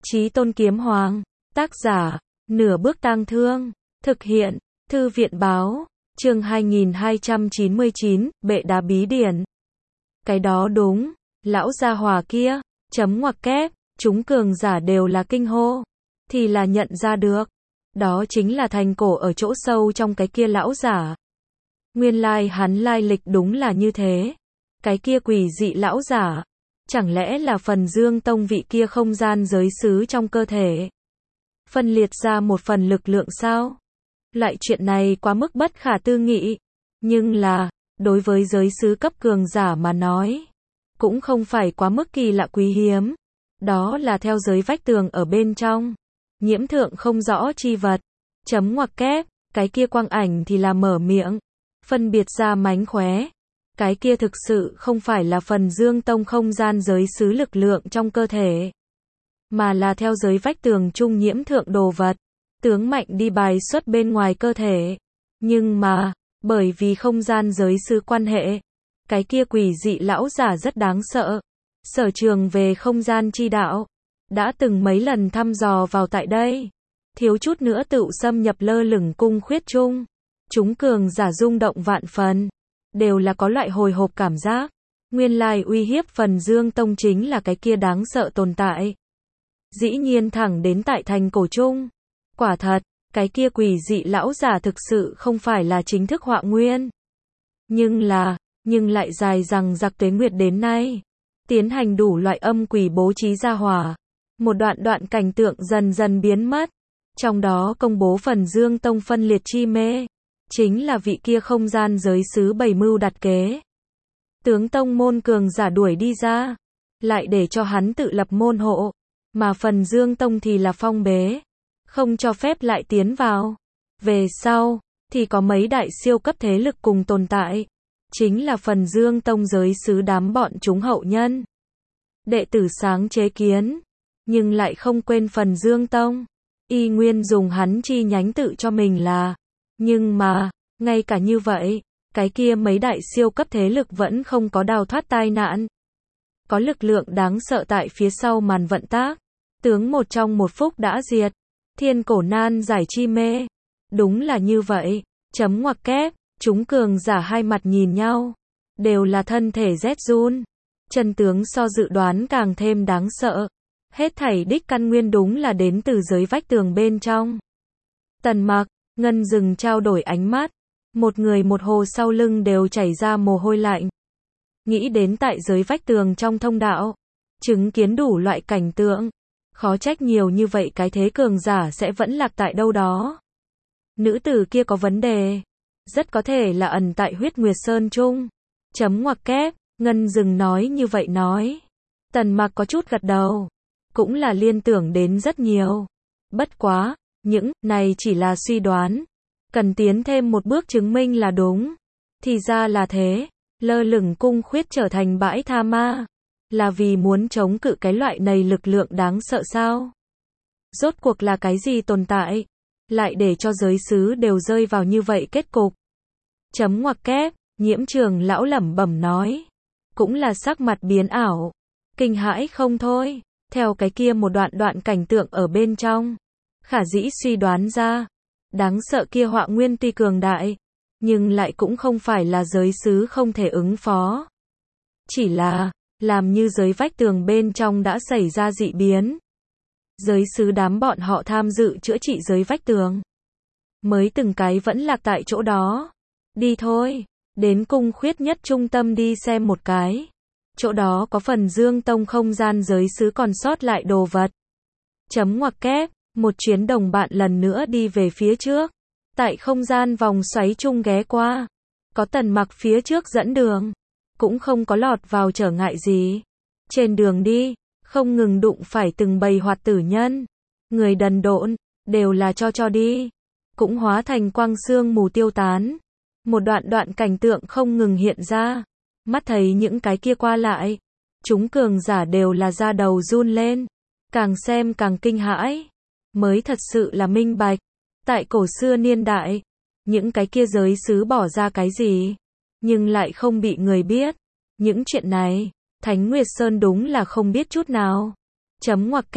Chí Tôn Kiếm Hoàng, tác giả, Nửa Bước Tang Thương, thực hiện, Thư viện báo, chương 2299, Bệ Đá Bí Điển. Cái đó đúng, lão gia hỏa kia, chấm ngoặc kép, chúng cường giả đều là kinh hô, thì là nhận ra được. Đó chính là thành cổ ở chỗ sâu trong cái kia lão giả. Nguyên lai hắn lai lịch đúng là như thế. Cái kia quỷ dị lão giả, chẳng lẽ là phần Dương Tông vị kia không gian giới sứ trong cơ thể? Phân liệt ra một phần lực lượng sao? Loại chuyện này quá mức bất khả tư nghị. Nhưng là, đối với giới sứ cấp cường giả mà nói, cũng không phải quá mức kỳ lạ quý hiếm. Đó là theo giới vách tường ở bên trong, nhiễm thượng không rõ chi vật. Chấm ngoặc kép, cái kia quang ảnh thì là mở miệng, phân biệt ra mánh khóe. Cái kia thực sự không phải là phần Dương Tông không gian giới sứ lực lượng trong cơ thể, mà là theo giới vách tường trung nhiễm thượng đồ vật, tướng mạnh đi bài xuất bên ngoài cơ thể. Nhưng mà, bởi vì không gian giới sứ quan hệ, cái kia quỷ dị lão giả rất đáng sợ. Sở trường về không gian chi đạo, đã từng mấy lần thăm dò vào tại đây, thiếu chút nữa tự xâm nhập lơ lửng cung khuyết trung. Chúng cường giả rung động vạn phần, đều là có loại hồi hộp cảm giác. Nguyên lai uy hiếp phần Dương Tông chính là cái kia đáng sợ tồn tại. Dĩ nhiên thẳng đến tại thành cổ trung. Quả thật, cái kia quỷ dị lão giả thực sự không phải là chính thức họa nguyên. Nhưng lại dài rằng giặc tuế nguyệt đến nay, tiến hành đủ loại âm quỷ bố trí ra hỏa. Một đoạn cảnh tượng dần dần biến mất. Trong đó công bố phần Dương Tông phân liệt chi mê, chính là vị kia không gian giới sứ bày mưu đặt kế. Tướng tông môn cường giả đuổi đi ra, lại để cho hắn tự lập môn hộ, mà phần Dương Tông thì là phong bế, không cho phép lại tiến vào. Về sau, thì có mấy đại siêu cấp thế lực cùng tồn tại, chính là phần Dương Tông giới sứ đám bọn chúng hậu nhân. Đệ tử sáng chế kiến, nhưng lại không quên phần Dương Tông, y nguyên dùng hắn chi nhánh tự cho mình là. Nhưng mà, ngay cả như vậy, cái kia mấy đại siêu cấp thế lực vẫn không có đào thoát tai nạn. Có lực lượng đáng sợ tại phía sau màn vận tác. Tướng một trong một phút đã diệt. Thiên cổ nan giải chi mê. Đúng là như vậy. Chấm ngoặc kép, chúng cường giả hai mặt nhìn nhau. Đều là thân thể rét run. Chân tướng so dự đoán càng thêm đáng sợ. Hết thảy đích căn nguyên đúng là đến từ giới vách tường bên trong. Tần Mặc, Ngân dừng trao đổi ánh mắt. Một người một hồ sau lưng đều chảy ra mồ hôi lạnh. Nghĩ đến tại giới vách tường trong thông đạo, chứng kiến đủ loại cảnh tượng. Khó trách nhiều như vậy cái thế cường giả sẽ vẫn lạc tại đâu đó. Nữ tử kia có vấn đề. Rất có thể là ẩn tại huyết nguyệt sơn trung. Chấm ngoặc kép, Ngân dừng nói như vậy nói. Tần Mặc có chút gật đầu. Cũng là liên tưởng đến rất nhiều. Bất quá, những này chỉ là suy đoán. Cần tiến thêm một bước chứng minh là đúng. Thì ra là thế. Lơ lửng cung khuyết trở thành bãi tha ma. Là vì muốn chống cự cái loại này lực lượng đáng sợ sao? Rốt cuộc là cái gì tồn tại? Lại để cho giới sứ đều rơi vào như vậy kết cục. Chấm ngoặc kép, Nhiễm Trường lão lẩm bẩm nói. Cũng là sắc mặt biến ảo. Kinh hãi không thôi. Theo cái kia một đoạn cảnh tượng ở bên trong. Khả dĩ suy đoán ra. Đáng sợ kia họa nguyên tuy cường đại, nhưng lại cũng không phải là giới sứ không thể ứng phó. Chỉ là, làm như giới vách tường bên trong đã xảy ra dị biến. Giới sứ đám bọn họ tham dự chữa trị giới vách tường. Mới từng cái vẫn lạc tại chỗ đó. Đi thôi, đến cung khuyết nhất trung tâm đi xem một cái. Chỗ đó có phần Dương Tông không gian giới sứ còn sót lại đồ vật. Chấm ngoặc kép. Một chuyến đồng bạn lần nữa đi về phía trước. Tại không gian vòng xoáy chung ghé qua. Có Tần Mặc phía trước dẫn đường. Cũng không có lọt vào trở ngại gì. Trên đường đi, không ngừng đụng phải từng bầy hoạt tử nhân. Người đần độn, đều là cho đi. Cũng hóa thành quang sương mù tiêu tán. Một đoạn cảnh tượng không ngừng hiện ra. Mắt thấy những cái kia qua lại. Chúng cường giả đều là da đầu run lên. Càng xem càng kinh hãi. Mới thật sự là minh bạch. Tại cổ xưa niên đại, những cái kia giới sứ bỏ ra cái gì, nhưng lại không bị người biết. Những chuyện này, Thánh Nguyệt Sơn đúng là không biết chút nào. Chấm ngoặc kép,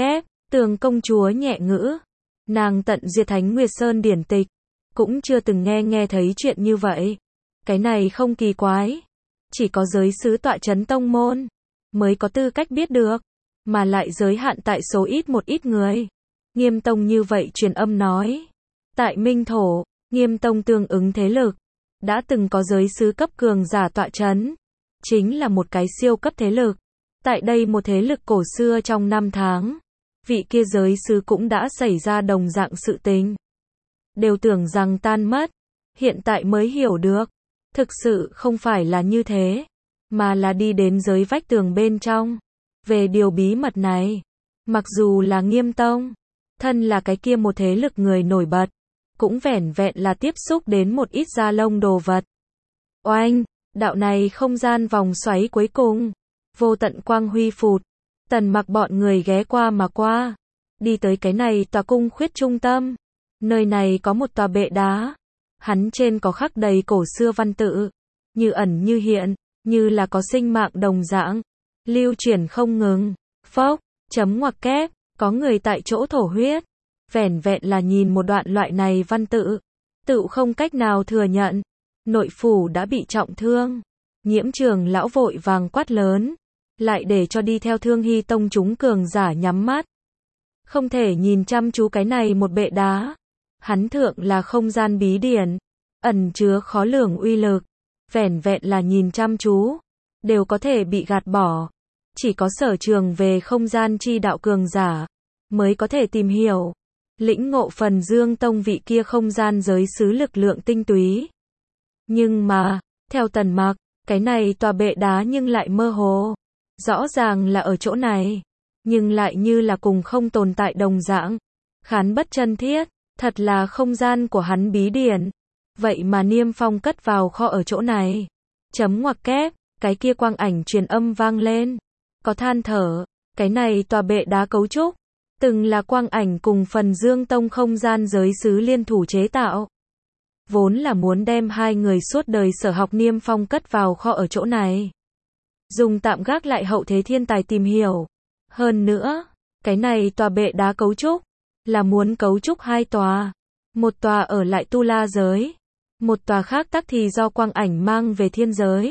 Tường công chúa nhẹ ngữ. Nàng tận diệt Thánh Nguyệt Sơn điển tịch. Cũng chưa từng nghe thấy chuyện như vậy. Cái này không kỳ quái. Chỉ có giới sứ tọa chấn tông môn mới có tư cách biết được. Mà lại giới hạn tại số ít một ít người. Nghiêm tông như vậy truyền âm nói. Tại Minh Thổ, Nghiêm tông tương ứng thế lực. Đã từng có giới sứ cấp cường giả tọa chấn. Chính là một cái siêu cấp thế lực. Tại đây một thế lực cổ xưa trong năm tháng. Vị kia giới sứ cũng đã xảy ra đồng dạng sự tình. Đều tưởng rằng tan mất. Hiện tại mới hiểu được. Thực sự không phải là như thế. Mà là đi đến giới vách tường bên trong. Về điều bí mật này. Mặc dù là Nghiêm tông. Thân là cái kia một thế lực người nổi bật. Cũng vẻn vẹn là tiếp xúc đến một ít da lông đồ vật. Oanh, đạo này không gian vòng xoáy cuối cùng. Vô tận quang huy phụt. Tần Mặc bọn người ghé qua mà qua. Đi tới cái này tòa cung khuyết trung tâm. Nơi này có một tòa bệ đá. Hắn trên có khắc đầy cổ xưa văn tự. Như ẩn như hiện. Như là có sinh mạng đồng dạng. Lưu chuyển không ngừng. Phốc, chấm ngoặc kép. Có người tại chỗ thổ huyết. Vẻn vẹn là nhìn một đoạn loại này văn tự. Tự không cách nào thừa nhận. Nội phủ đã bị trọng thương. Nhiễm Trường lão vội vàng quát lớn. Lại để cho đi theo Thương Hy tông chúng cường giả nhắm mắt. Không thể nhìn chăm chú cái này một bệ đá. Hắn thượng là không gian bí điển. Ẩn chứa khó lường uy lực. Vẻn vẹn là nhìn chăm chú. Đều có thể bị gạt bỏ. Chỉ có sở trường về không gian chi đạo cường giả. Mới có thể tìm hiểu. Lĩnh ngộ Phần Dương tông vị kia không gian giới sứ lực lượng tinh túy. Nhưng mà, theo Tần Mặc, cái này tòa bệ đá nhưng lại mơ hồ. Rõ ràng là ở chỗ này. Nhưng lại như là cùng không tồn tại đồng dạng. Khán bất chân thiết. Thật là không gian của hắn bí điển. Vậy mà Niêm Phong cất vào kho ở chỗ này. Chấm ngoặc kép. Cái kia quang ảnh truyền âm vang lên. Có than thở. Cái này tòa bệ đá cấu trúc. Từng là quang ảnh cùng Phần Dương tông không gian giới sứ liên thủ chế tạo. Vốn là muốn đem hai người suốt đời sở học Niêm Phong cất vào kho ở chỗ này. Dùng tạm gác lại hậu thế thiên tài tìm hiểu. Hơn nữa, cái này tòa bệ đá cấu trúc. Là muốn cấu trúc hai tòa. Một tòa ở lại Tu La giới. Một tòa khác tắc thì do quang ảnh mang về thiên giới.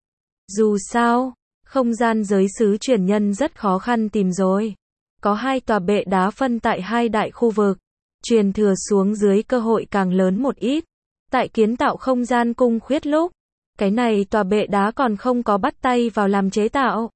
Dù sao, không gian giới sứ truyền nhân rất khó khăn tìm rồi. Có hai tòa bệ đá phân tại hai đại khu vực. Truyền thừa xuống dưới cơ hội càng lớn một ít. Tại kiến tạo không gian cung khuyết lúc. Cái này tòa bệ đá còn không có bắt tay vào làm chế tạo.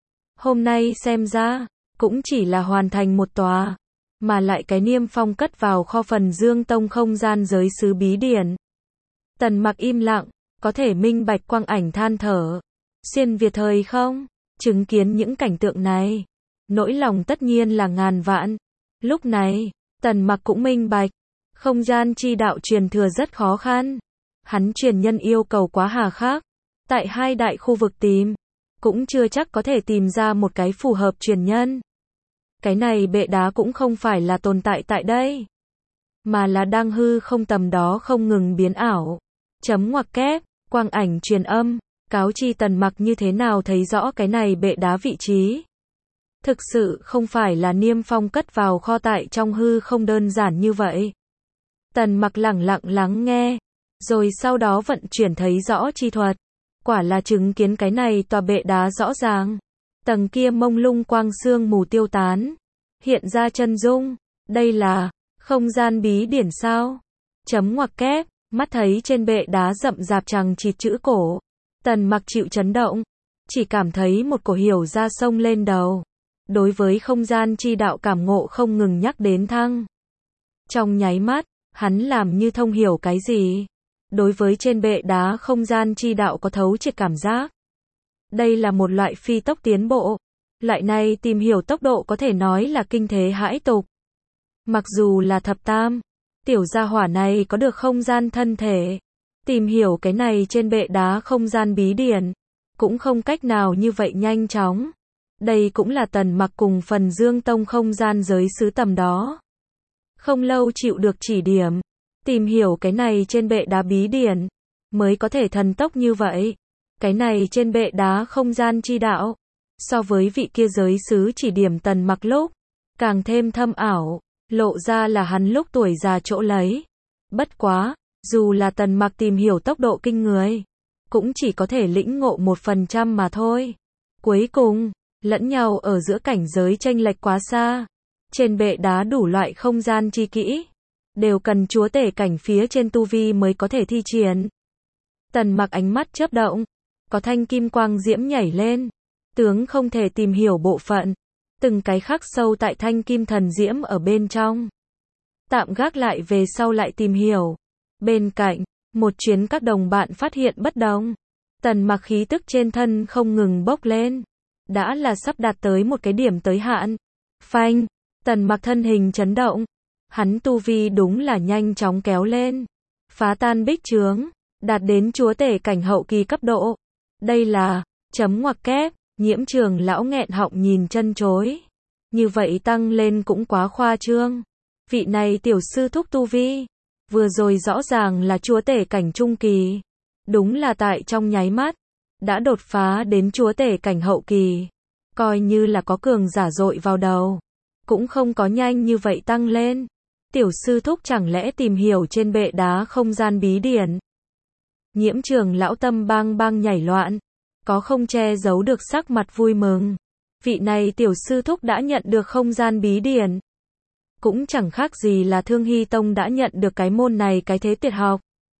Hôm nay xem ra, cũng chỉ là hoàn thành một tòa. Mà lại cái Niêm Phong cất vào kho Phần Dương tông không gian giới sứ bí điển. Tần Mặc im lặng, có thể minh bạch quang ảnh than thở. Xuyên Việt thời không? Chứng kiến những cảnh tượng này. Nỗi lòng tất nhiên là ngàn vạn. Lúc này, Tần Mặc cũng minh bạch. Không gian chi đạo truyền thừa rất khó khăn. Hắn truyền nhân yêu cầu quá hà khắc. Tại hai đại khu vực tìm. Cũng chưa chắc có thể tìm ra một cái phù hợp truyền nhân. Cái này bệ đá cũng không phải là tồn tại tại đây. Mà là đang hư không tầm đó không ngừng biến ảo. Chấm ngoặc kép, quang ảnh truyền âm. Cáo chi Tần Mặc như thế nào thấy rõ cái này bệ đá vị trí. Thực sự không phải là Niêm Phong cất vào kho tại trong hư không đơn giản như vậy. Tần Mặc lẳng lặng lắng nghe. Rồi sau đó vận chuyển thấy rõ chi thuật. Quả là chứng kiến cái này tòa bệ đá rõ ràng. Tầng kia mông lung quang sương mù tiêu tán. Hiện ra chân dung. Đây là không gian bí điển sao? Chấm ngoặc kép. Mắt thấy trên bệ đá rậm rạp chằng chịt chữ cổ. Tần Mặc chịu chấn động. Chỉ cảm thấy một cổ hiểu ra sông lên đầu. Đối với không gian chi đạo cảm ngộ không ngừng nhắc đến thăng. Trong nháy mắt, hắn làm như thông hiểu cái gì. Đối với trên bệ đá không gian chi đạo có thấu triệt cảm giác. Đây là một loại phi tốc tiến bộ. Loại này tìm hiểu tốc độ có thể nói là kinh thế hãi tục. Mặc dù là thập tam, tiểu gia hỏa này có được không gian thân thể. Tìm hiểu cái này trên bệ đá không gian bí điển. Cũng không cách nào như vậy nhanh chóng. Đây cũng là Tần Mặc cùng Phần Dương tông không gian giới sứ tầm đó. Không lâu chịu được chỉ điểm. Tìm hiểu cái này trên bệ đá bí điển. Mới có thể thần tốc như vậy. Cái này trên bệ đá không gian chi đạo. So với vị kia giới sứ chỉ điểm Tần Mặc lúc. càng thêm thâm ảo, lộ ra là hắn lúc tuổi già chỗ lấy. Bất quá, dù là Tần Mặc tìm hiểu tốc độ kinh người, cũng chỉ có thể lĩnh ngộ 1% mà thôi. Cuối cùng, lẫn nhau ở giữa cảnh giới chênh lệch quá xa. Trên bệ đá đủ loại không gian chi kỹ, đều cần chúa tể cảnh phía trên tu vi mới có thể thi triển. Tần Mặc ánh mắt chớp động, có thanh kim quang diễm nhảy lên, tướng không thể tìm hiểu bộ phận, từng cái khắc sâu tại thanh kim thần diễm ở bên trong. Tạm gác lại về sau lại tìm hiểu. Bên cạnh, một chuyến các đồng bạn phát hiện bất đồng. Tần Mặc khí tức trên thân không ngừng bốc lên, đã là sắp đạt tới một cái điểm tới hạn. Phanh, Tần Mặc thân hình chấn động, hắn tu vi đúng là nhanh chóng kéo lên, phá tan bích chướng, đạt đến chúa tể cảnh hậu kỳ cấp độ. Đây là, chấm ngoặc kép, Nhiễm Trường lão nghẹn họng nhìn chân chối. Như vậy tăng lên cũng quá khoa trương. Vị này tiểu sư thúc tu vi, vừa rồi rõ ràng là chúa tể cảnh trung kỳ. Đúng là tại trong nháy mắt, đã đột phá đến chúa tể cảnh hậu kỳ. Coi như là có cường giả dội vào đầu, cũng không có nhanh như vậy tăng lên. Tiểu sư thúc chẳng lẽ tìm hiểu trên bệ đá không gian bí điển? Nhiễm Trường lão tâm bang bang nhảy loạn, có không che giấu được sắc mặt vui mừng. Vị này tiểu sư thúc đã nhận được không gian bí điển. Cũng chẳng khác gì là Thương Hy Tông đã nhận được cái môn này cái thế tuyệt học.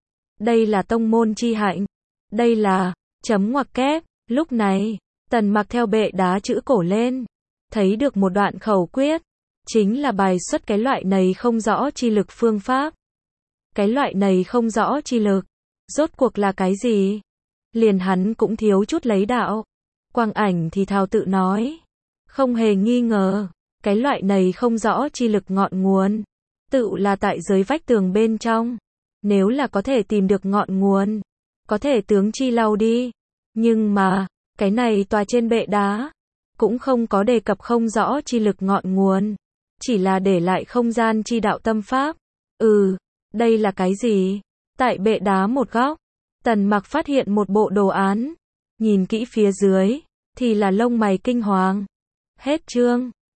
Đây là tông môn chi hạnh. Đây là, chấm ngoặc kép, lúc này, Tần Mặc theo bệ đá chữ cổ lên, thấy được một đoạn khẩu quyết, chính là bài xuất cái loại này không rõ chi lực phương pháp. Cái loại này không rõ chi lực, rốt cuộc là cái gì? Liền hắn cũng thiếu chút lấy đạo. Quang Ảnh thì thào tự nói, không hề nghi ngờ, cái loại này không rõ chi lực ngọn nguồn, tự là tại dưới vách tường bên trong. Nếu là có thể tìm được ngọn nguồn, có thể tướng chi lau đi. Nhưng mà, cái này tòa trên bệ đá, cũng không có đề cập không rõ chi lực ngọn nguồn, chỉ là để lại không gian chi đạo tâm pháp. Đây là cái gì? Tại bệ đá một góc, Tần Mặc phát hiện một bộ đồ án, nhìn kỹ phía dưới, thì là lông mày kinh hoàng. Hết chương.